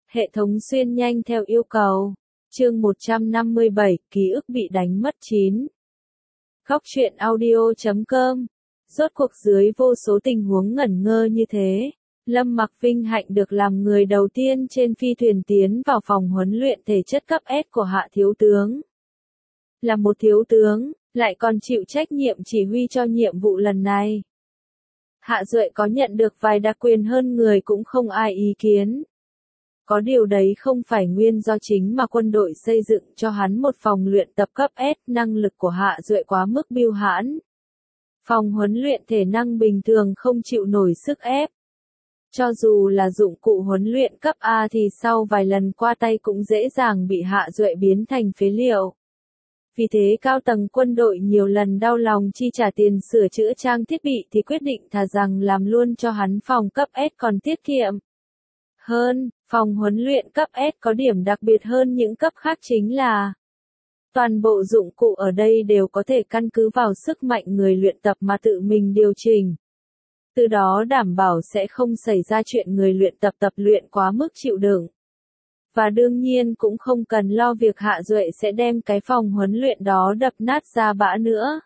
Hệ thống xuyên nhanh theo yêu cầu. Chương 157, ký ức bị đánh mất 9. Góc truyện audio.com. Rốt cuộc dưới vô số tình huống ngẩn ngơ như thế, Lâm Mặc vinh hạnh được làm người đầu tiên trên phi thuyền tiến vào phòng huấn luyện thể chất cấp S của Hạ thiếu tướng. Là một thiếu tướng, lại còn chịu trách nhiệm chỉ huy cho nhiệm vụ lần này. Hạ Duệ có nhận được vài đặc quyền hơn người cũng không ai ý kiến. Có điều đấy không phải nguyên do chính mà quân đội xây dựng cho hắn một phòng luyện tập cấp S, năng lực của Hạ Duệ quá mức bưu hãn. Phòng huấn luyện thể năng bình thường không chịu nổi sức ép. Cho dù là dụng cụ huấn luyện cấp A thì sau vài lần qua tay cũng dễ dàng bị Hạ Duệ biến thành phế liệu. Vì thế cao tầng quân đội nhiều lần đau lòng chi trả tiền sửa chữa trang thiết bị thì quyết định thà rằng làm luôn cho hắn phòng cấp S còn tiết kiệm. Hơn, phòng huấn luyện cấp S có điểm đặc biệt hơn những cấp khác chính là toàn bộ dụng cụ ở đây đều có thể căn cứ vào sức mạnh người luyện tập mà tự mình điều chỉnh. Từ đó đảm bảo sẽ không xảy ra chuyện người luyện tập tập luyện quá mức chịu đựng. Và đương nhiên cũng không cần lo việc Hạ Duệ sẽ đem cái phòng huấn luyện đó đập nát ra bã nữa.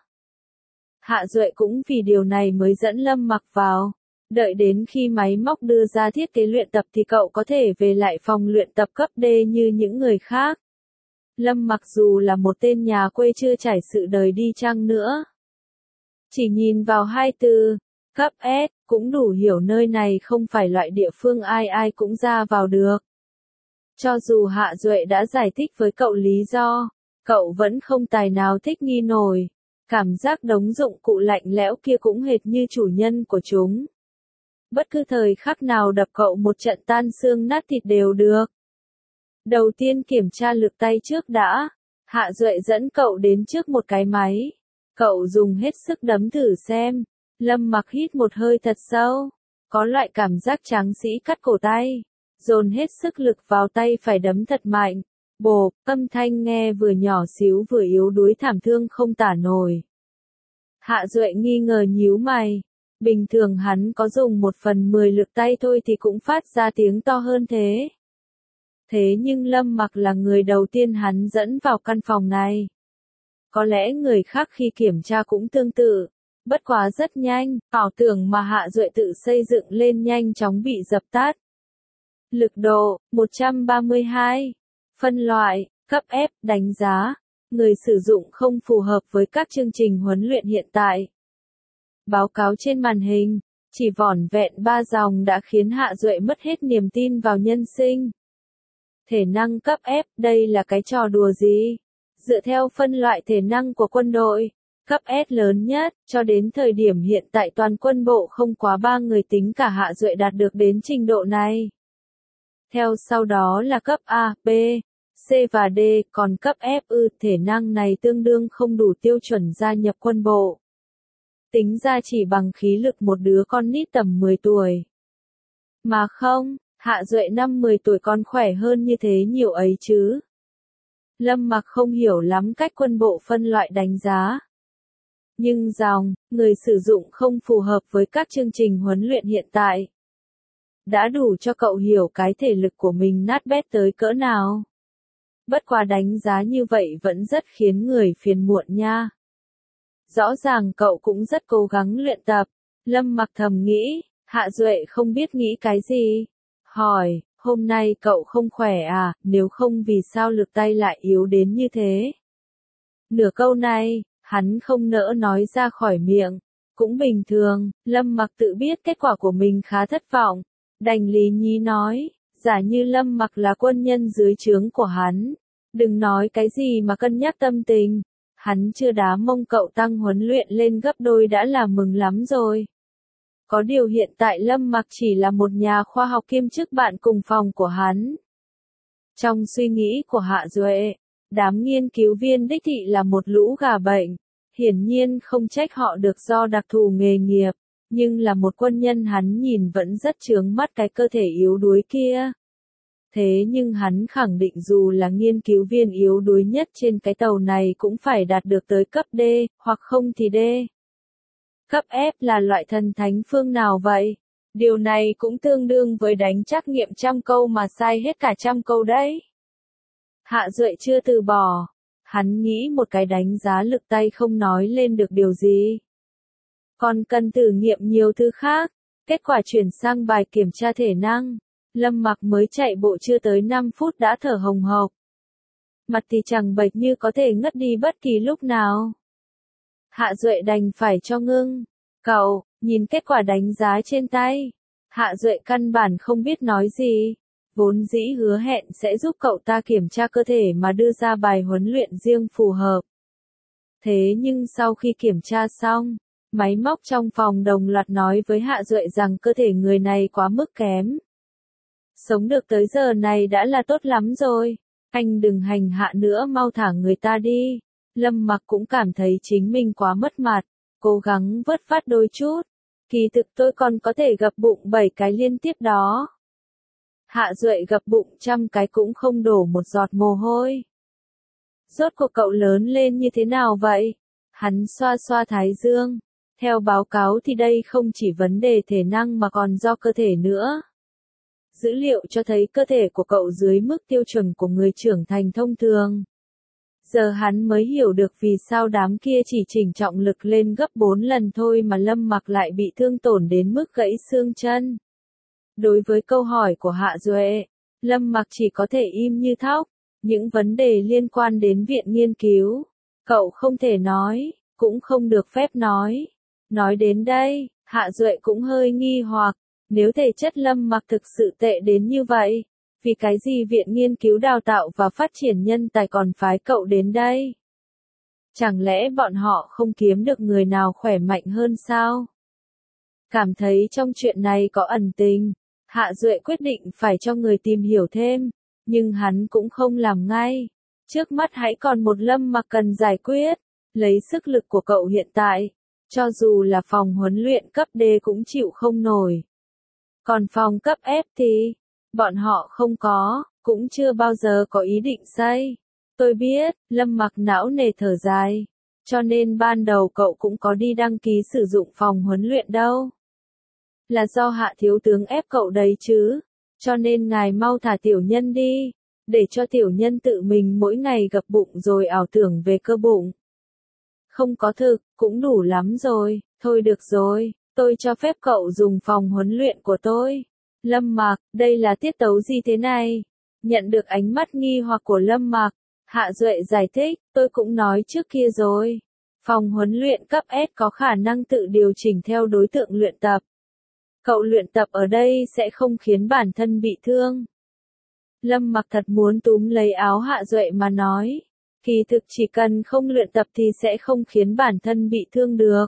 Hạ Duệ cũng vì điều này mới dẫn Lâm Mặc vào. Đợi đến khi máy móc đưa ra thiết kế luyện tập thì cậu có thể về lại phòng luyện tập cấp D như những người khác. Lâm Mặc dù là một tên nhà quê chưa trải sự đời đi chăng nữa, chỉ nhìn vào hai từ cấp S cũng đủ hiểu nơi này không phải loại địa phương ai ai cũng ra vào được. Cho dù Hạ Duệ đã giải thích với cậu lý do, cậu vẫn không tài nào thích nghi nổi. Cảm giác đống dụng cụ lạnh lẽo kia cũng hệt như chủ nhân của chúng. Bất cứ thời khắc nào đập cậu một trận tan xương nát thịt đều được. Đầu tiên kiểm tra lực tay trước đã. Hạ Duệ dẫn cậu đến trước một cái máy. Cậu dùng hết sức đấm thử xem. Lâm Mặc hít một hơi thật sâu. Có loại cảm giác tráng sĩ cắt cổ tay. Dồn hết sức lực vào tay phải đấm thật mạnh. Bộp, âm thanh nghe vừa nhỏ xíu vừa yếu đuối thảm thương không tả nổi. Hạ Duệ nghi ngờ nhíu mày. Bình thường hắn có dùng 1/10 lực tay thôi thì cũng phát ra tiếng to hơn thế. Thế nhưng Lâm Mặc là người đầu tiên hắn dẫn vào căn phòng này. Có lẽ người khác khi kiểm tra cũng tương tự. Bất quá rất nhanh, ảo tưởng mà Hạ Duệ tự xây dựng lên nhanh chóng bị dập tắt. Lực độ, 132. Phân loại, cấp F, đánh giá. Người sử dụng không phù hợp với các chương trình huấn luyện hiện tại. Báo cáo trên màn hình, chỉ vỏn vẹn 3 dòng đã khiến Hạ Duệ mất hết niềm tin vào nhân sinh. Thể năng cấp F, đây là cái trò đùa gì? Dựa theo phân loại thể năng của quân đội, cấp S lớn nhất, cho đến thời điểm hiện tại toàn quân bộ không quá 3 người tính cả Hạ Duệ đạt được đến trình độ này. Theo sau đó là cấp A, B, C và D, còn cấp F thể năng này tương đương không đủ tiêu chuẩn gia nhập quân bộ. Tính ra chỉ bằng khí lực một đứa con nít tầm 10 tuổi. Mà không, Hạ Duệ năm 10 tuổi còn khỏe hơn như thế nhiều ấy chứ. Lâm Mặc không hiểu lắm cách quân bộ phân loại đánh giá. Nhưng dòng, người sử dụng không phù hợp với các chương trình huấn luyện hiện tại. Đã đủ cho cậu hiểu cái thể lực của mình nát bét tới cỡ nào. Bất quá đánh giá như vậy vẫn rất khiến người phiền muộn nha. Rõ ràng cậu cũng rất cố gắng luyện tập. Lâm Mặc thầm nghĩ, Hạ Duệ không biết nghĩ cái gì. Hỏi, hôm nay cậu không khỏe à, nếu không vì sao lực tay lại yếu đến như thế? Nửa câu này, hắn không nỡ nói ra khỏi miệng. Cũng bình thường, Lâm Mặc tự biết kết quả của mình khá thất vọng. Đành lý nhí nói, giả như Lâm Mặc là quân nhân dưới trướng của hắn. Đừng nói cái gì mà cân nhắc tâm tình. Hắn chưa đá mông cậu tăng huấn luyện lên gấp đôi đã là mừng lắm rồi. Có điều hiện tại Lâm Mặc chỉ là một nhà khoa học kiêm chức bạn cùng phòng của hắn. Trong suy nghĩ của Hạ Duệ, đám nghiên cứu viên đích thị là một lũ gà bệnh. Hiển nhiên không trách họ được do đặc thù nghề nghiệp, nhưng là một quân nhân hắn nhìn vẫn rất chướng mắt cái cơ thể yếu đuối kia. Thế nhưng hắn khẳng định dù là nghiên cứu viên yếu đuối nhất trên cái tàu này cũng phải đạt được tới cấp D, hoặc không thì D. Cấp F là loại thần thánh phương nào vậy? Điều này cũng tương đương với đánh trắc nghiệm 100 câu mà sai hết cả 100 câu đấy. Hạ Duệ chưa từ bỏ. Hắn nghĩ một cái đánh giá lực tay không nói lên được điều gì. Còn cần thử nghiệm nhiều thứ khác. Kết quả chuyển sang bài kiểm tra thể năng. Lâm Mặc mới chạy bộ chưa tới 5 phút đã thở hồng hộc. Mặt thì chẳng bệch như có thể ngất đi bất kỳ lúc nào. Hạ Duệ đành phải cho ngưng. Cậu, nhìn kết quả đánh giá trên tay. Hạ Duệ căn bản không biết nói gì. Vốn dĩ hứa hẹn sẽ giúp cậu ta kiểm tra cơ thể mà đưa ra bài huấn luyện riêng phù hợp. Thế nhưng sau khi kiểm tra xong, máy móc trong phòng đồng loạt nói với Hạ Duệ rằng cơ thể người này quá mức kém. Sống được tới giờ này đã là tốt lắm rồi. Anh đừng hành hạ nữa, mau thả người ta đi. Lâm Mặc cũng cảm thấy chính mình quá mất mặt. Cố gắng vớt vát đôi chút. Kỳ thực tôi còn có thể gập bụng 7 cái liên tiếp đó. Hạ Duệ gập bụng 100 cái cũng không đổ một giọt mồ hôi. Rốt cuộc cậu lớn lên như thế nào vậy? Hắn xoa xoa thái dương. Theo báo cáo thì đây không chỉ vấn đề thể năng mà còn do cơ thể nữa. Dữ liệu cho thấy cơ thể của cậu dưới mức tiêu chuẩn của người trưởng thành thông thường. Giờ hắn mới hiểu được vì sao đám kia chỉ chỉnh trọng lực lên gấp 4 lần thôi mà Lâm Mặc lại bị thương tổn đến mức gãy xương chân. Đối với câu hỏi của Hạ Duệ, Lâm Mặc chỉ có thể im như thóc. Những vấn đề liên quan đến viện nghiên cứu, cậu không thể nói, cũng không được phép nói. Nói đến đây, Hạ Duệ cũng hơi nghi hoặc, nếu thể chất Lâm Mặc thực sự tệ đến như vậy, vì cái gì viện nghiên cứu đào tạo và phát triển nhân tài còn phái cậu đến đây? Chẳng lẽ bọn họ không kiếm được người nào khỏe mạnh hơn sao? Cảm thấy trong chuyện này có ẩn tình, Hạ Duệ quyết định phải cho người tìm hiểu thêm, nhưng hắn cũng không làm ngay. Trước mắt hãy còn một Lâm Mặc cần giải quyết, lấy sức lực của cậu hiện tại, cho dù là phòng huấn luyện cấp D cũng chịu không nổi. Còn phòng cấp F thì, bọn họ không có, cũng chưa bao giờ có ý định xây. Tôi biết, Lâm Mặc não nề thở dài, cho nên ban đầu cậu cũng có đi đăng ký sử dụng phòng huấn luyện đâu. Là do Hạ thiếu tướng ép cậu đấy chứ, cho nên ngài mau thả tiểu nhân đi, để cho tiểu nhân tự mình mỗi ngày gập bụng rồi ảo tưởng về cơ bụng. Không có thực, cũng đủ lắm rồi, thôi được rồi, tôi cho phép cậu dùng phòng huấn luyện của tôi. Lâm Mặc, đây là tiết tấu gì thế này? Nhận được ánh mắt nghi hoặc của Lâm Mặc, Hạ Duệ giải thích, tôi cũng nói trước kia rồi. Phòng huấn luyện cấp S có khả năng tự điều chỉnh theo đối tượng luyện tập. Cậu luyện tập ở đây sẽ không khiến bản thân bị thương. Lâm Mặc thật muốn túm lấy áo Hạ Duệ mà nói. Kỳ thực chỉ cần không luyện tập thì sẽ không khiến bản thân bị thương được.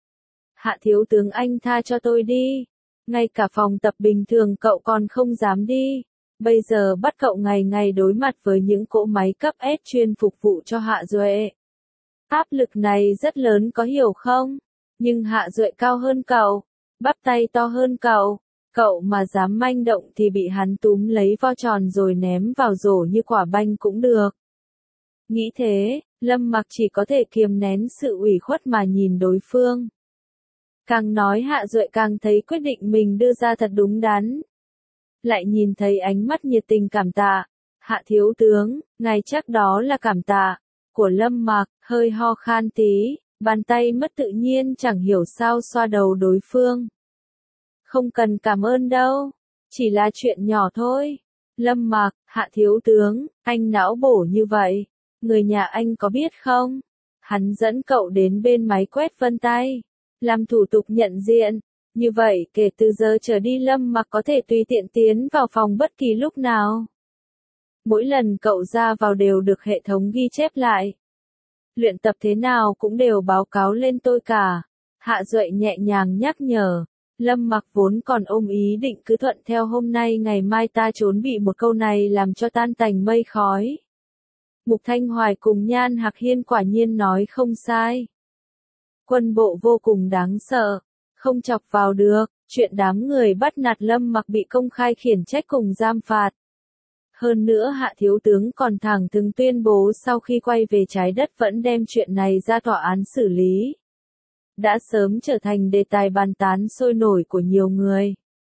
Hạ thiếu tướng anh tha cho tôi đi. Ngay cả phòng tập bình thường cậu còn không dám đi. Bây giờ bắt cậu ngày ngày đối mặt với những cỗ máy cấp S chuyên phục vụ cho Hạ Duệ. Áp lực này rất lớn có hiểu không? Nhưng Hạ Duệ cao hơn cậu, bắp tay to hơn cậu. Cậu mà dám manh động thì bị hắn túm lấy vo tròn rồi ném vào rổ như quả banh cũng được. Nghĩ thế, Lâm Mặc chỉ có thể kiềm nén sự ủy khuất mà nhìn đối phương. Càng nói Hạ Duệ càng thấy quyết định mình đưa ra thật đúng đắn. Lại nhìn thấy ánh mắt nhiệt tình cảm tạ. Hạ thiếu tướng, ngài chắc đó là cảm tạ. Của Lâm Mặc, hơi ho khan tí, bàn tay mất tự nhiên chẳng hiểu sao xoa đầu đối phương. Không cần cảm ơn đâu, chỉ là chuyện nhỏ thôi. Lâm Mặc, Hạ thiếu tướng, anh não bổ như vậy. Người nhà anh có biết không? Hắn dẫn cậu đến bên máy quét vân tay, làm thủ tục nhận diện. Như vậy kể từ giờ trở đi Lâm Mặc có thể tùy tiện tiến vào phòng bất kỳ lúc nào. Mỗi lần cậu ra vào đều được hệ thống ghi chép lại. Luyện tập thế nào cũng đều báo cáo lên tôi cả. Hạ Duệ nhẹ nhàng nhắc nhở. Lâm Mặc vốn còn ôm ý định cứ thuận theo hôm nay ngày mai ta trốn bị một câu này làm cho tan tành mây khói. Mục Thanh Hoài cùng Nhan Hạc Hiên quả nhiên nói không sai. Quân bộ vô cùng đáng sợ, không chọc vào được, chuyện đám người bắt nạt Lâm Mặc bị công khai khiển trách cùng giam phạt. Hơn nữa Hạ thiếu tướng còn thẳng thừng tuyên bố sau khi quay về trái đất vẫn đem chuyện này ra tòa án xử lý. Đã sớm trở thành đề tài bàn tán sôi nổi của nhiều người.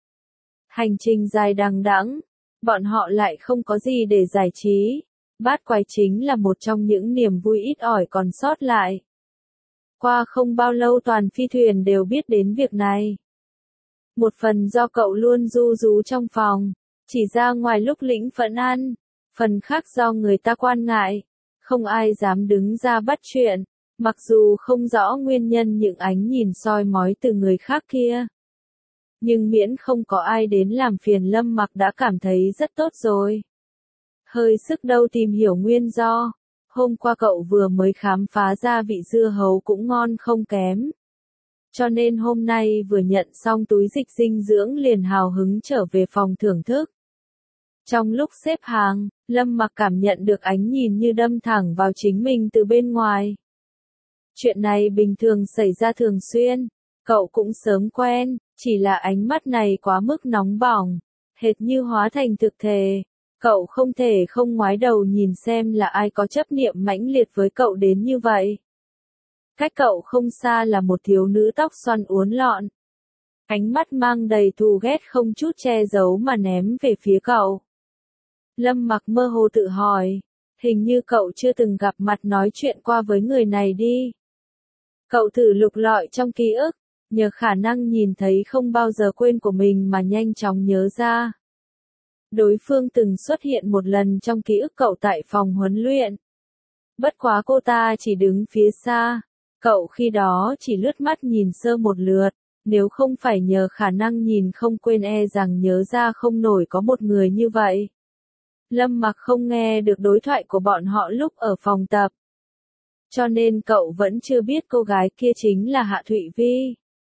Hành trình dài đằng đẵng, bọn họ lại không có gì để giải trí. Bát quái chính là một trong những niềm vui ít ỏi còn sót lại. Qua không bao lâu toàn phi thuyền đều biết đến việc này. Một phần do cậu luôn ru rú trong phòng, chỉ ra ngoài lúc lĩnh phẫn ăn. Phần khác do người ta quan ngại, không ai dám đứng ra bắt chuyện, mặc dù không rõ nguyên nhân những ánh nhìn soi mói từ người khác kia. Nhưng miễn không có ai đến làm phiền Lâm Mặc đã cảm thấy rất tốt rồi. Hơi sức đâu tìm hiểu nguyên do. Hôm qua cậu vừa mới khám phá ra vị dưa hấu cũng ngon không kém. Cho nên hôm nay vừa nhận xong túi dịch dinh dưỡng liền hào hứng trở về phòng thưởng thức. Trong lúc xếp hàng, Lâm Mặc cảm nhận được ánh nhìn như đâm thẳng vào chính mình từ bên ngoài. Chuyện này bình thường xảy ra thường xuyên, cậu cũng sớm quen, chỉ là ánh mắt này quá mức nóng bỏng, hệt như hóa thành thực thể. Cậu không thể không ngoái đầu nhìn xem là ai có chấp niệm mãnh liệt với cậu đến như vậy. Cách cậu không xa là một thiếu nữ tóc xoăn uốn lọn. Ánh mắt mang đầy thù ghét không chút che giấu mà ném về phía cậu. Lâm Mặc mơ hồ tự hỏi, hình như cậu chưa từng gặp mặt nói chuyện qua với người này đi. Cậu thử lục lọi trong ký ức, nhờ khả năng nhìn thấy không bao giờ quên của mình mà nhanh chóng nhớ ra. Đối phương từng xuất hiện một lần trong ký ức cậu tại phòng huấn luyện. Bất quá cô ta chỉ đứng phía xa, cậu khi đó chỉ lướt mắt nhìn sơ một lượt, nếu không phải nhờ khả năng nhìn không quên e rằng nhớ ra không nổi có một người như vậy. Lâm Mặc không nghe được đối thoại của bọn họ lúc ở phòng tập. Cho nên cậu vẫn chưa biết cô gái kia chính là Hạ Thụy Vi.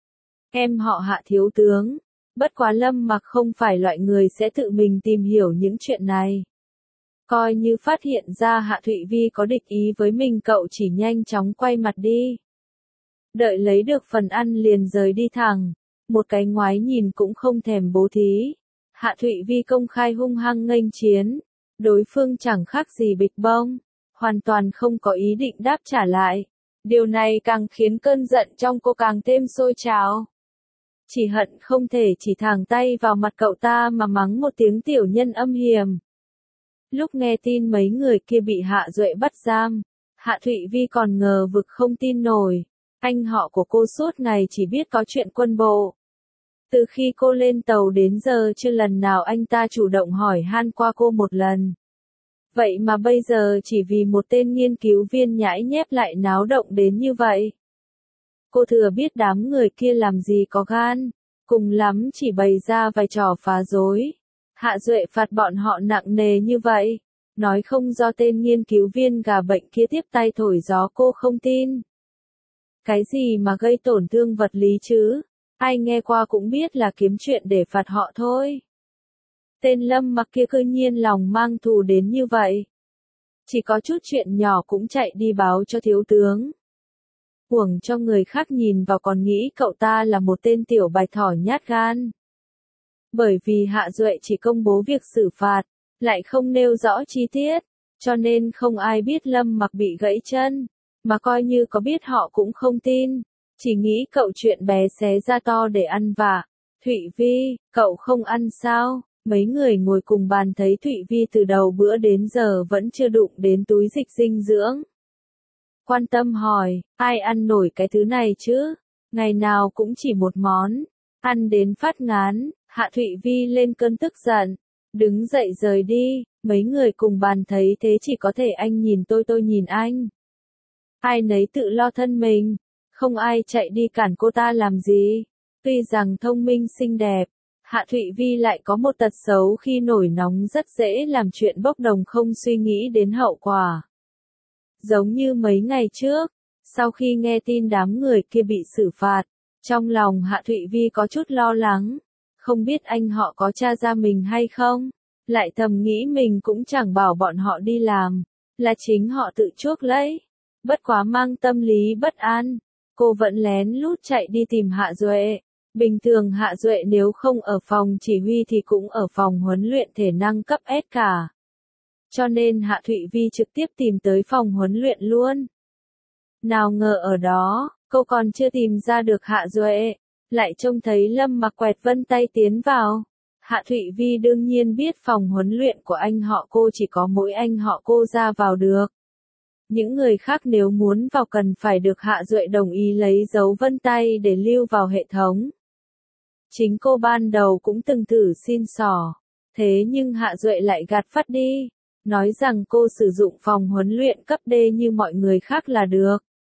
Em họ Hạ thiếu tướng. Bất quá Lâm Mặc không phải loại người sẽ tự mình tìm hiểu những chuyện này. Coi như phát hiện ra Hạ Thụy Vi có địch ý với mình cậu chỉ nhanh chóng quay mặt đi. Đợi lấy được phần ăn liền rời đi thẳng. Một cái ngoái nhìn cũng không thèm bố thí. Hạ Thụy Vi công khai hung hăng nghênh chiến. Đối phương chẳng khác gì bịch bông. Hoàn toàn không có ý định đáp trả lại. Điều này càng khiến cơn giận trong cô càng thêm sôi trào. Chỉ hận không thể chỉ thẳng tay vào mặt cậu ta mà mắng một tiếng tiểu nhân âm hiểm. Lúc nghe tin mấy người kia bị Hạ Duệ bắt giam, Hạ Thụy Vi còn ngờ vực không tin nổi. Anh họ của cô suốt ngày chỉ biết có chuyện quân bộ. Từ khi cô lên tàu đến giờ chưa lần nào anh ta chủ động hỏi han qua cô một lần. Vậy mà bây giờ chỉ vì một tên nghiên cứu viên nhãi nhép lại náo động đến như vậy. Cô thừa biết đám người kia làm gì có gan, cùng lắm chỉ bày ra vài trò phá rối. Hạ Duệ phạt bọn họ nặng nề như vậy, nói không do tên nghiên cứu viên gà bệnh kia tiếp tay thổi gió cô không tin. Cái gì mà gây tổn thương vật lý chứ, ai nghe qua cũng biết là kiếm chuyện để phạt họ thôi. Tên Lâm Mặc kia cứ nhiên lòng mang thù đến như vậy. Chỉ có chút chuyện nhỏ cũng chạy đi báo cho thiếu tướng. Uổng cho người khác nhìn vào còn nghĩ cậu ta là một tên tiểu bài thỏ nhát gan. Bởi vì Hạ Duệ chỉ công bố việc xử phạt, lại không nêu rõ chi tiết, cho nên không ai biết Lâm Mặc bị gãy chân, mà coi như có biết họ cũng không tin, chỉ nghĩ cậu chuyện bé xé ra to để ăn vạ. Thụy Vi, cậu không ăn sao? Mấy người ngồi cùng bàn thấy Thụy Vi từ đầu bữa đến giờ vẫn chưa đụng đến túi dịch dinh dưỡng. Quan tâm hỏi, ai ăn nổi cái thứ này chứ? Ngày nào cũng chỉ một món, ăn đến phát ngán. Hạ Thụy Vi lên cơn tức giận, đứng dậy rời đi. Mấy người cùng bàn thấy thế chỉ có thể anh nhìn tôi nhìn anh. Ai nấy tự lo thân mình, không ai chạy đi cản cô ta làm gì. Tuy rằng thông minh xinh đẹp, Hạ Thụy Vi lại có một tật xấu khi nổi nóng rất dễ làm chuyện bốc đồng không suy nghĩ đến hậu quả. Giống như mấy ngày trước, sau khi nghe tin đám người kia bị xử phạt, trong lòng Hạ Thụy Vi có chút lo lắng, không biết anh họ có tra ra mình hay không, lại thầm nghĩ mình cũng chẳng bảo bọn họ đi làm, là chính họ tự chuốc lấy. Bất quá mang tâm lý bất an, cô vẫn lén lút chạy đi tìm Hạ Duệ. Bình thường Hạ Duệ nếu không ở phòng chỉ huy thì cũng ở phòng huấn luyện thể năng cấp S cả. Cho nên Hạ Thụy Vi trực tiếp tìm tới phòng huấn luyện luôn. Nào ngờ ở đó, cô còn chưa tìm ra được Hạ Duệ, lại trông thấy Lâm Mặc quẹt vân tay tiến vào. Hạ Thụy Vi đương nhiên biết phòng huấn luyện của anh họ cô chỉ có mỗi anh họ cô ra vào được. Những người khác nếu muốn vào cần phải được Hạ Duệ đồng ý lấy dấu vân tay để lưu vào hệ thống. Chính cô ban đầu cũng từng thử xin xỏ, thế nhưng Hạ Duệ lại gạt phắt đi, nói rằng cô sử dụng phòng huấn luyện cấp D như mọi người khác là được.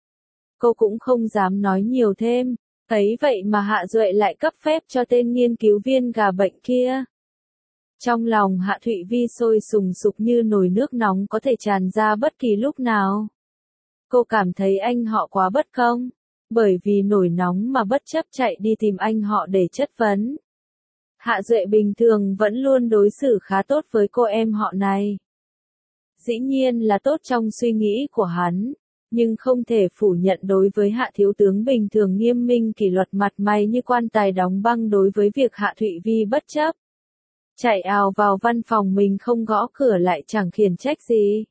Cô cũng không dám nói nhiều thêm, ấy vậy mà Hạ Duệ lại cấp phép cho tên nghiên cứu viên gà bệnh kia. Trong lòng Hạ Thụy Vi sôi sùng sục như nồi nước nóng có thể tràn ra bất kỳ lúc nào. Cô cảm thấy anh họ quá bất công, bởi vì nổi nóng mà bất chấp chạy đi tìm anh họ để chất vấn. Hạ Duệ bình thường vẫn luôn đối xử khá tốt với cô em họ này. Dĩ nhiên là tốt trong suy nghĩ của hắn, nhưng không thể phủ nhận đối với Hạ thiếu tướng bình thường nghiêm minh kỷ luật mặt mày như quan tài đóng băng đối với việc Hạ Thụy Vi bất chấp. Chạy ào vào văn phòng mình không gõ cửa lại chẳng khiển trách gì.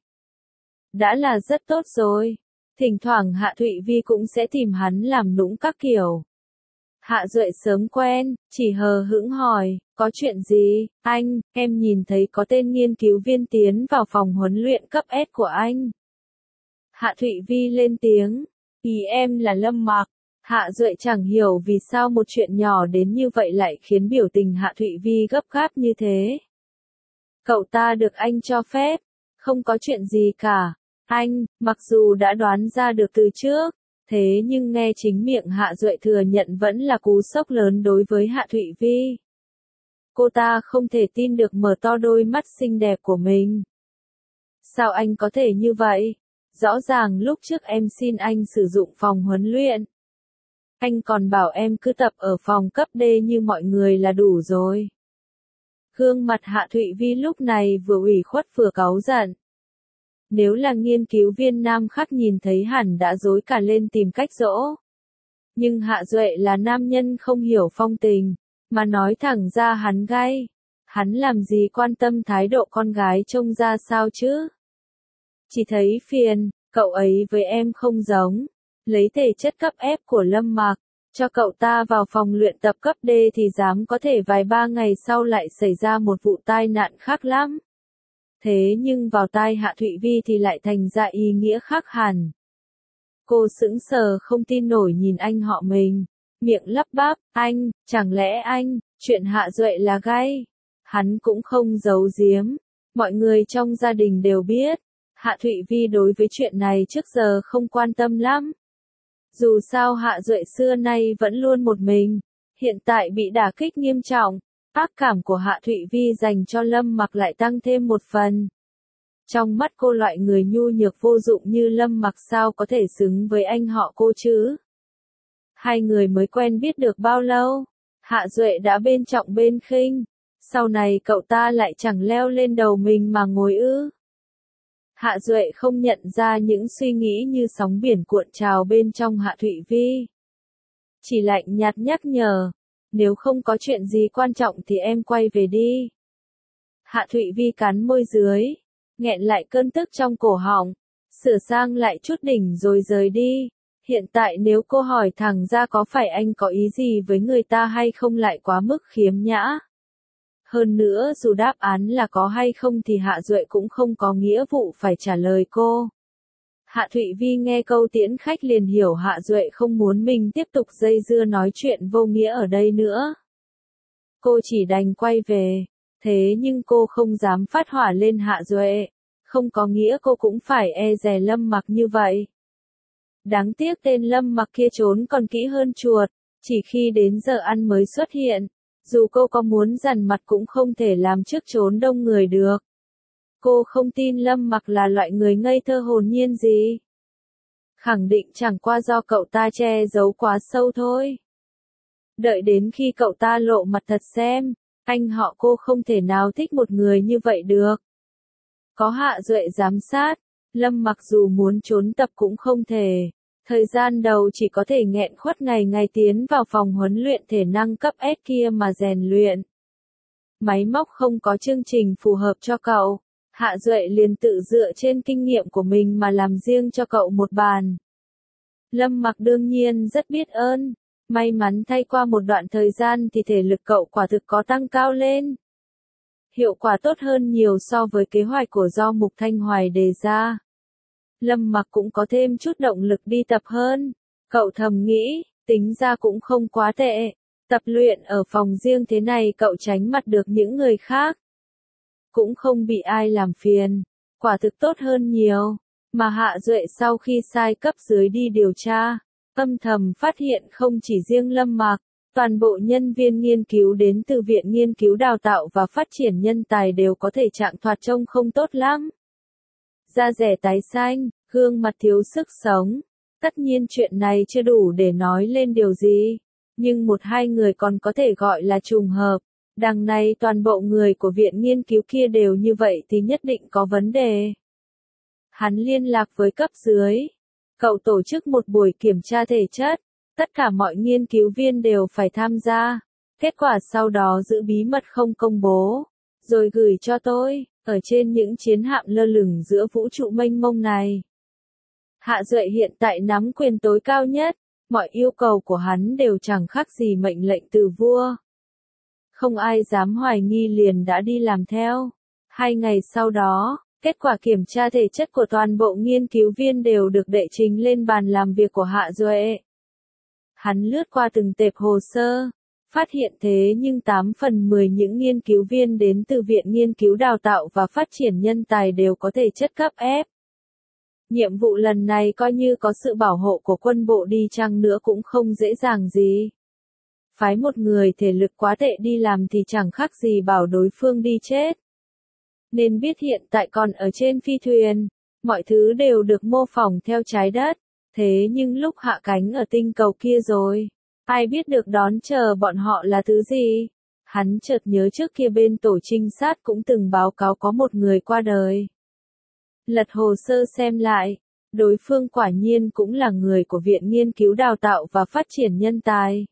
Đã là rất tốt rồi. Thỉnh thoảng Hạ Thụy Vi cũng sẽ tìm hắn làm nũng các kiểu. Hạ Duệ sớm quen, chỉ hờ hững hỏi, có chuyện gì, anh, em nhìn thấy có tên nghiên cứu viên tiến vào phòng huấn luyện cấp S của anh. Hạ Thụy Vi lên tiếng, ý em là Lâm Mặc. Hạ Duệ chẳng hiểu vì sao một chuyện nhỏ đến như vậy lại khiến biểu tình Hạ Thụy Vi gấp gáp như thế. Cậu ta được anh cho phép, không có chuyện gì cả. Anh, mặc dù đã đoán ra được từ trước, thế nhưng nghe chính miệng Hạ Duệ thừa nhận vẫn là cú sốc lớn đối với Hạ Thụy Vi. Cô ta không thể tin được mở to đôi mắt xinh đẹp của mình. Sao anh có thể như vậy? Rõ ràng lúc trước em xin anh sử dụng phòng huấn luyện. Anh còn bảo em cứ tập ở phòng cấp D như mọi người là đủ rồi. Gương mặt Hạ Thụy Vi lúc này vừa ủy khuất vừa cáu giận. Nếu là nghiên cứu viên nam khác nhìn thấy hẳn đã rối cả lên tìm cách dỗ. Nhưng Hạ Duệ là nam nhân không hiểu phong tình, mà nói thẳng ra hắn gay. Hắn làm gì quan tâm thái độ con gái trông ra sao chứ? Chỉ thấy phiền, cậu ấy với em không giống. Lấy thể chất cấp F của Lâm Mặc, cho cậu ta vào phòng luyện tập cấp D thì dám có thể vài ba ngày sau lại xảy ra một vụ tai nạn khác lắm. Thế nhưng vào tai Hạ Thụy Vi thì lại thành ra ý nghĩa khác hẳn. Cô sững sờ không tin nổi nhìn anh họ mình, miệng lắp bắp, anh, chẳng lẽ anh, chuyện Hạ Duệ là gay. Hắn cũng không giấu giếm, mọi người trong gia đình đều biết, Hạ Thụy Vi đối với chuyện này trước giờ không quan tâm lắm. Dù sao Hạ Duệ xưa nay vẫn luôn một mình, hiện tại bị đả kích nghiêm trọng, ác cảm của Hạ Thụy Vi dành cho Lâm Mặc lại tăng thêm một phần. Trong mắt cô loại người nhu nhược vô dụng như Lâm Mặc sao có thể xứng với anh họ cô chứ? Hai người mới quen biết được bao lâu, Hạ Duệ đã bên trọng bên khinh, sau này cậu ta lại chẳng leo lên đầu mình mà ngồi ư? Hạ Duệ không nhận ra những suy nghĩ như sóng biển cuộn trào bên trong Hạ Thụy Vi. Chỉ lạnh nhạt nhắc nhở, nếu không có chuyện gì quan trọng thì em quay về đi. Hạ Thụy Vi cắn môi dưới, nghẹn lại cơn tức trong cổ họng, sửa sang lại chút đỉnh rồi rời đi. Hiện tại nếu cô hỏi thẳng ra có phải anh có ý gì với người ta hay không lại quá mức khiếm nhã. Hơn nữa dù đáp án là có hay không thì Hạ Duệ cũng không có nghĩa vụ phải trả lời cô. Hạ Thụy Vi nghe câu tiễn khách liền hiểu Hạ Duệ không muốn mình tiếp tục dây dưa nói chuyện vô nghĩa ở đây nữa. Cô chỉ đành quay về, thế nhưng cô không dám phát hỏa lên Hạ Duệ, không có nghĩa cô cũng phải e dè Lâm Mặc như vậy. Đáng tiếc tên Lâm Mặc kia trốn còn kỹ hơn chuột, chỉ khi đến giờ ăn mới xuất hiện. Dù cô có muốn dằn mặt cũng không thể làm trước trốn đông người được. Cô không tin Lâm Mặc là loại người ngây thơ hồn nhiên gì. Khẳng định chẳng qua do cậu ta che giấu quá sâu thôi. Đợi đến khi cậu ta lộ mặt thật xem, anh họ cô không thể nào thích một người như vậy được. Có Hạ Duệ giám sát, Lâm Mặc dù muốn trốn tập cũng không thể. Thời gian đầu chỉ có thể nghẹn khuất ngày ngày tiến vào phòng huấn luyện thể năng cấp S kia mà rèn luyện. Máy móc không có chương trình phù hợp cho cậu, Hạ Duệ liền tự dựa trên kinh nghiệm của mình mà làm riêng cho cậu một bàn. Lâm Mặc đương nhiên rất biết ơn, May mắn thay qua một đoạn thời gian thì thể lực cậu quả thực có tăng cao lên. Hiệu quả tốt hơn nhiều so với kế hoạch của do Mục Thanh Hoài đề ra. Lâm Mặc cũng có thêm chút động lực đi tập hơn. Cậu thầm nghĩ, tính ra cũng không quá tệ. Tập luyện ở phòng riêng thế này cậu tránh mặt được những người khác. Cũng không bị ai làm phiền. Quả thực tốt hơn nhiều. Mà Hạ Duệ sau khi sai cấp dưới đi điều tra, âm thầm phát hiện không chỉ riêng Lâm Mặc, toàn bộ nhân viên nghiên cứu đến từ Viện Nghiên cứu Đào tạo và Phát triển Nhân tài đều có thể trạng thoạt trông không tốt lắm. Da rẻ tái xanh, gương mặt thiếu sức sống. Tất nhiên chuyện này chưa đủ để nói lên điều gì, nhưng một hai người còn có thể gọi là trùng hợp. Đằng này toàn bộ người của viện nghiên cứu kia đều như vậy thì nhất định có vấn đề. Hắn liên lạc với cấp dưới. Cậu tổ chức một buổi kiểm tra thể chất. Tất cả mọi nghiên cứu viên đều phải tham gia. Kết quả sau đó giữ bí mật không công bố. Rồi gửi cho tôi, ở trên những chiến hạm lơ lửng giữa vũ trụ mênh mông này. Hạ Duệ hiện tại nắm quyền tối cao nhất. Mọi yêu cầu của hắn đều chẳng khác gì mệnh lệnh từ vua. Không ai dám hoài nghi liền đã đi làm theo. 2 ngày sau đó, kết quả kiểm tra thể chất của toàn bộ nghiên cứu viên đều được đệ trình lên bàn làm việc của Hạ Duệ. Hắn lướt qua từng tệp hồ sơ, phát hiện thế nhưng 8 phần 10 những nghiên cứu viên đến từ Viện Nghiên cứu Đào tạo và Phát triển Nhân tài đều có thể chất cấp F. Nhiệm vụ lần này coi như có sự bảo hộ của quân bộ đi chăng nữa cũng không dễ dàng gì. Phái một người thể lực quá tệ đi làm thì chẳng khác gì bảo đối phương đi chết. Nên biết hiện tại còn ở trên phi thuyền, mọi thứ đều được mô phỏng theo trái đất, thế nhưng lúc hạ cánh ở tinh cầu kia rồi, ai biết được đón chờ bọn họ là thứ gì? Hắn chợt nhớ trước kia bên tổ trinh sát cũng từng báo cáo có một người qua đời. Lật hồ sơ xem lại, đối phương quả nhiên cũng là người của Viện Nghiên cứu Đào tạo và Phát triển Nhân tài.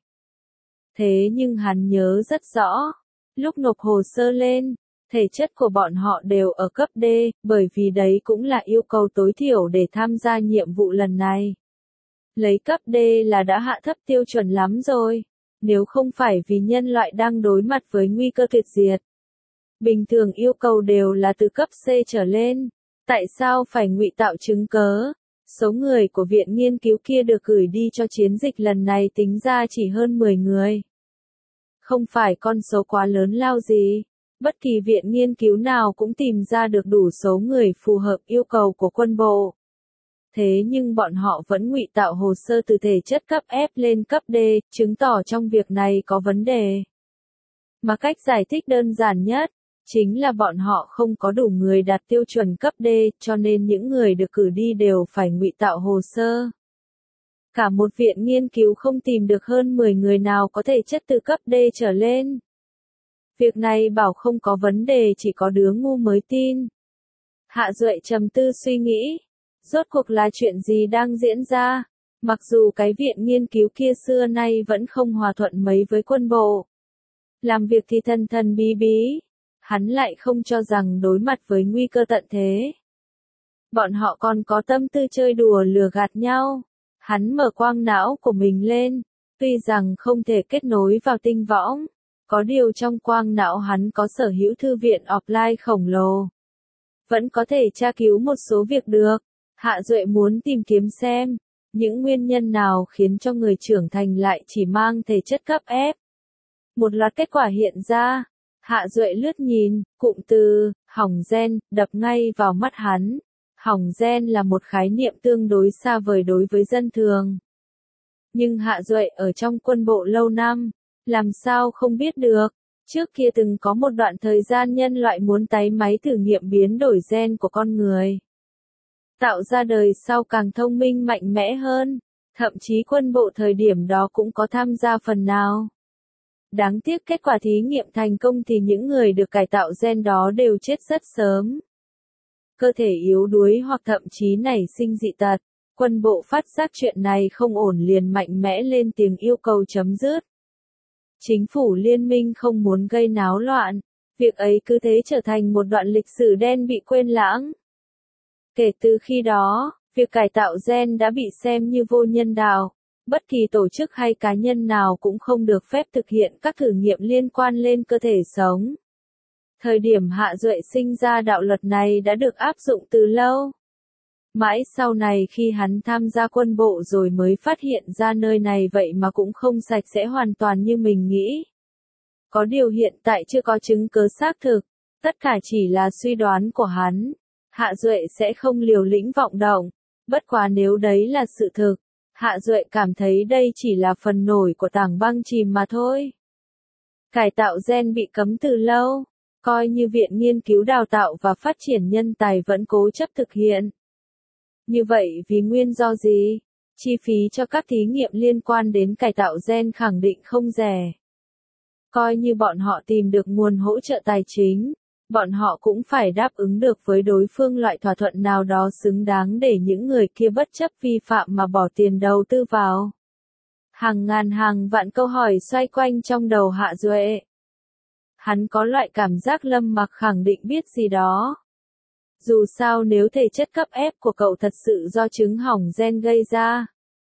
Thế nhưng hắn nhớ rất rõ, lúc nộp hồ sơ lên, thể chất của bọn họ đều ở cấp D, bởi vì đấy cũng là yêu cầu tối thiểu để tham gia nhiệm vụ lần này. Lấy cấp D là đã hạ thấp tiêu chuẩn lắm rồi, nếu không phải vì nhân loại đang đối mặt với nguy cơ tuyệt diệt. Bình thường yêu cầu đều là từ cấp C trở lên, tại sao phải ngụy tạo chứng cớ? Số người của viện nghiên cứu kia được gửi đi cho chiến dịch lần này tính ra chỉ hơn 10 người. Không phải con số quá lớn lao gì. Bất kỳ viện nghiên cứu nào cũng tìm ra được đủ số người phù hợp yêu cầu của quân bộ. Thế nhưng bọn họ vẫn ngụy tạo hồ sơ từ thể chất cấp F lên cấp D, chứng tỏ trong việc này có vấn đề. Mà cách giải thích đơn giản nhất, chính là bọn họ không có đủ người đạt tiêu chuẩn cấp D, cho nên những người được cử đi đều phải ngụy tạo hồ sơ. Cả một viện nghiên cứu không tìm được hơn 10 người nào có thể chất từ cấp D trở lên. Việc này bảo không có vấn đề chỉ có đứa ngu mới tin. Hạ Duệ trầm tư suy nghĩ. Rốt cuộc là chuyện gì đang diễn ra? Mặc dù cái viện nghiên cứu kia xưa nay vẫn không hòa thuận mấy với quân bộ. Làm việc thì thần thần bí bí. Hắn lại không cho rằng đối mặt với nguy cơ tận thế. Bọn họ còn có tâm tư chơi đùa lừa gạt nhau. Hắn mở quang não của mình lên. Tuy rằng không thể kết nối vào tinh võng. Có điều trong quang não hắn có sở hữu thư viện offline khổng lồ. Vẫn có thể tra cứu một số việc được. Hạ Duệ muốn tìm kiếm xem, những nguyên nhân nào khiến cho người trưởng thành lại chỉ mang thể chất cấp F. Một loạt kết quả hiện ra. Hạ Duệ lướt nhìn, cụm từ, hỏng gen, đập ngay vào mắt hắn. Hỏng gen là một khái niệm tương đối xa vời đối với dân thường. Nhưng Hạ Duệ ở trong quân bộ lâu năm. Làm sao không biết được, trước kia từng có một đoạn thời gian nhân loại muốn tái máy thử nghiệm biến đổi gen của con người. Tạo ra đời sau càng thông minh mạnh mẽ hơn, thậm chí quân bộ thời điểm đó cũng có tham gia phần nào. Đáng tiếc kết quả thí nghiệm thành công thì những người được cải tạo gen đó đều chết rất sớm. Cơ thể yếu đuối hoặc thậm chí nảy sinh dị tật, quân bộ phát giác chuyện này không ổn liền mạnh mẽ lên tiếng yêu cầu chấm dứt. Chính phủ liên minh không muốn gây náo loạn, việc ấy cứ thế trở thành một đoạn lịch sử đen bị quên lãng. Kể từ khi đó, việc cải tạo gen đã bị xem như vô nhân đạo, bất kỳ tổ chức hay cá nhân nào cũng không được phép thực hiện các thử nghiệm liên quan lên cơ thể sống. Thời điểm Hạ Duệ sinh ra đạo luật này đã được áp dụng từ lâu. Mãi sau này khi hắn tham gia quân bộ rồi mới phát hiện ra nơi này vậy mà cũng không sạch sẽ hoàn toàn như mình nghĩ. Có điều hiện tại chưa có chứng cứ xác thực, tất cả chỉ là suy đoán của hắn. Hạ Duệ sẽ không liều lĩnh vọng động, bất quá nếu đấy là sự thực, Hạ Duệ cảm thấy đây chỉ là phần nổi của tảng băng chìm mà thôi. Cải tạo gen bị cấm từ lâu, coi như Viện Nghiên cứu Đào tạo và Phát triển Nhân tài vẫn cố chấp thực hiện. Như vậy vì nguyên do gì? Chi phí cho các thí nghiệm liên quan đến cải tạo gen khẳng định không rẻ. Coi như bọn họ tìm được nguồn hỗ trợ tài chính, bọn họ cũng phải đáp ứng được với đối phương loại thỏa thuận nào đó xứng đáng để những người kia bất chấp vi phạm mà bỏ tiền đầu tư vào. Hàng ngàn hàng vạn câu hỏi xoay quanh trong đầu Hạ Duệ. Hắn có loại cảm giác Lâm Mặc khẳng định biết gì đó. Dù sao nếu thể chất cấp ép của cậu thật sự do chứng hỏng gen gây ra,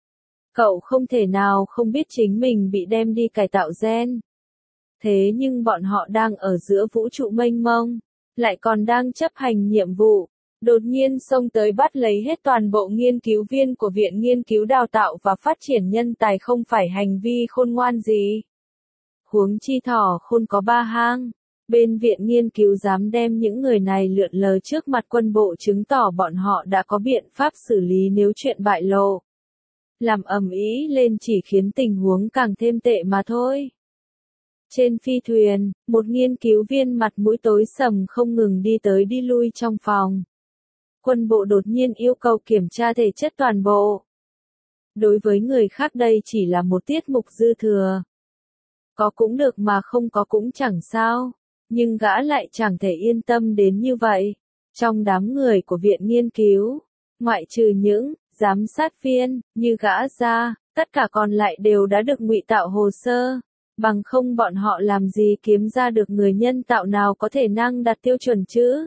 cậu không thể nào không biết chính mình bị đem đi cải tạo gen. Thế nhưng bọn họ đang ở giữa vũ trụ mênh mông, lại còn đang chấp hành nhiệm vụ, đột nhiên xông tới bắt lấy hết toàn bộ nghiên cứu viên của Viện Nghiên cứu Đào tạo và Phát triển Nhân tài không phải hành vi khôn ngoan gì. Huống chi thỏ khôn có ba hang, bên Viện Nghiên cứu dám đem những người này lượn lờ trước mặt quân bộ chứng tỏ bọn họ đã có biện pháp xử lý nếu chuyện bại lộ. Làm ầm ĩ lên chỉ khiến tình huống càng thêm tệ mà thôi. Trên phi thuyền, một nghiên cứu viên mặt mũi tối sầm không ngừng đi tới đi lui trong phòng. Quân bộ đột nhiên yêu cầu kiểm tra thể chất toàn bộ. Đối với người khác đây chỉ là một tiết mục dư thừa. Có cũng được mà không có cũng chẳng sao, nhưng gã lại chẳng thể yên tâm đến như vậy. Trong đám người của viện nghiên cứu, ngoại trừ những giám sát viên như gã ra, tất cả còn lại đều đã được ngụy tạo hồ sơ. Bằng không bọn họ làm gì kiếm ra được người nhân tạo nào có thể năng đạt tiêu chuẩn chứ?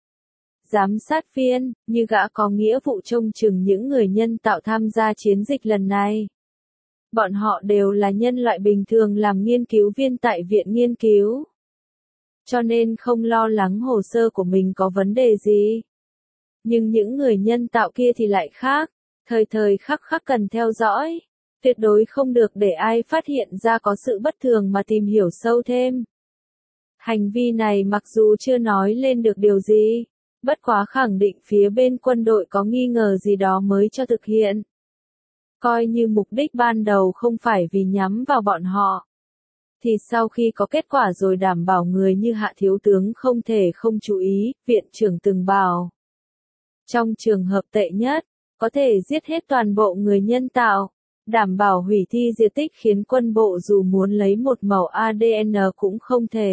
Giám sát viên, như gã có nghĩa vụ trông chừng những người nhân tạo tham gia chiến dịch lần này. Bọn họ đều là nhân loại bình thường làm nghiên cứu viên tại viện nghiên cứu. Cho nên không lo lắng hồ sơ của mình có vấn đề gì. Nhưng những người nhân tạo kia thì lại khác, thời thời khắc khắc cần theo dõi. Tuyệt đối không được để ai phát hiện ra có sự bất thường mà tìm hiểu sâu thêm. Hành vi này mặc dù chưa nói lên được điều gì, bất quá khẳng định phía bên quân đội có nghi ngờ gì đó mới cho thực hiện. Coi như mục đích ban đầu không phải vì nhắm vào bọn họ. Thì sau khi có kết quả rồi đảm bảo người như Hạ Thiếu Tướng không thể không chú ý, viện trưởng từng bảo. Trong trường hợp tệ nhất, có thể giết hết toàn bộ người nhân tạo. Đảm bảo hủy thi diệt tích khiến quân bộ dù muốn lấy một mẩu ADN cũng không thể.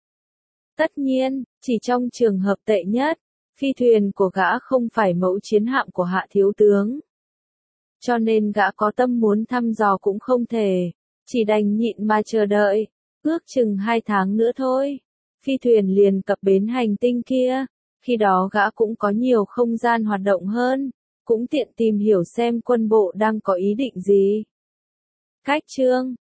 Tất nhiên, chỉ trong trường hợp tệ nhất, phi thuyền của gã không phải mẫu chiến hạm của Hạ Thiếu Tướng. Cho nên gã có tâm muốn thăm dò cũng không thể, chỉ đành nhịn mà chờ đợi, ước chừng 2 tháng nữa thôi. Phi thuyền liền cập bến hành tinh kia, khi đó gã cũng có nhiều không gian hoạt động hơn. Cũng tiện tìm hiểu xem quân bộ đang có ý định gì. Cách chương